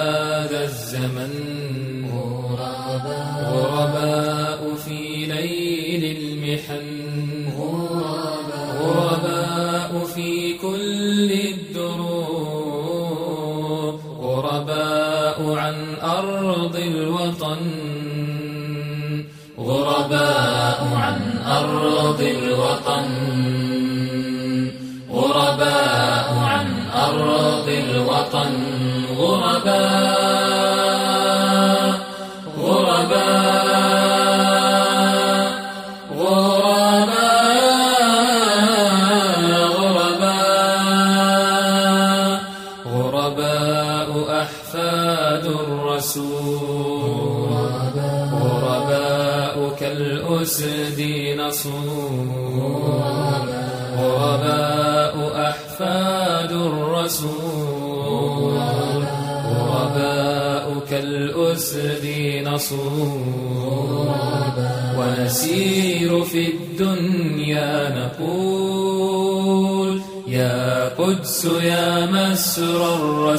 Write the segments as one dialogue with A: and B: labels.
A: هذا الزمن غرباء في ليل المحن غرباء في كل الدروب غرباء عن أرض الوطن غرباء عن أرض الوطن غرباء عن أرض الوطن غرباء غرباء غرباء غرباء أحفاد الرسول غرباء كالأسد نصور غرباء أحفاد الرسول غرباء كالأسد نصور ونسير في الدنيا نقول يا قدس يا مسر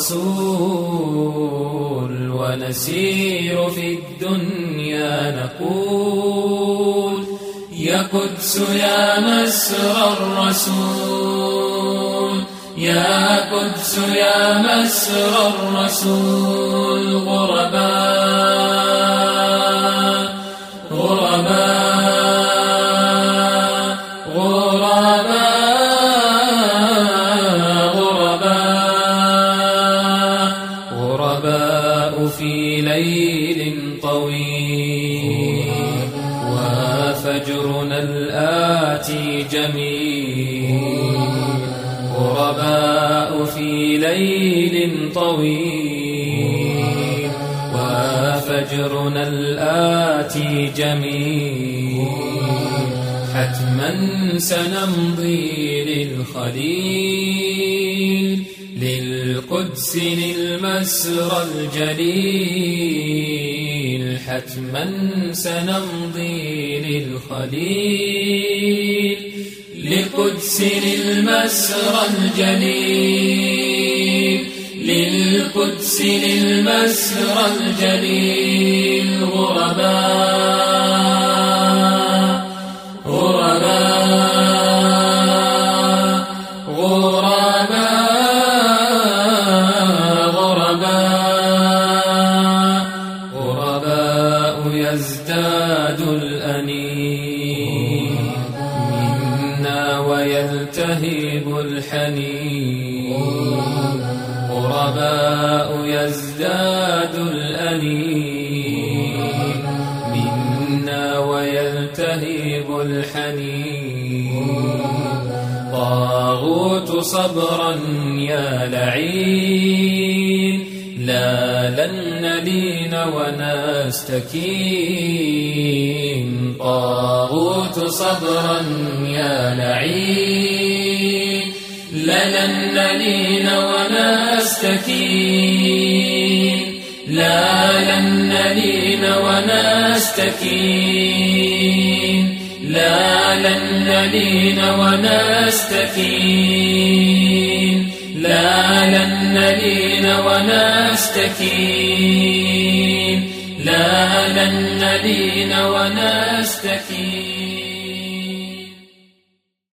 A: الرسول ونسير في الدنيا نقول يا قدس يا مسر الرسول يا قدس يا مسر الرسول غرباء غرباء غرباء غرباء غرباء في ليل طويل وفجرنا الآتي جميل غرباء في ليل طويل وفجرنا الآتي جميل حتما سنمضي للخليل للقدس للمسرى الجليل حتما سنمضي للخليل للقدس للمسرى الجليل للقدس للمسرى الجليل غرباء غرباء غرباء غرباء غرباء يزداد الأنين منا ويلتهب الحنين غرباء يزداد الأنين منا ويلتهب الحنين طاغوت صبرا يا لعين لا لن نلين ونستكين طاغوت صبرا يا لعين لا لن نلين ونستكين لا لن نلين ونستكين لا لن نلين ونستكين لا لن نلين ونستكين لا لن نلين ونستكين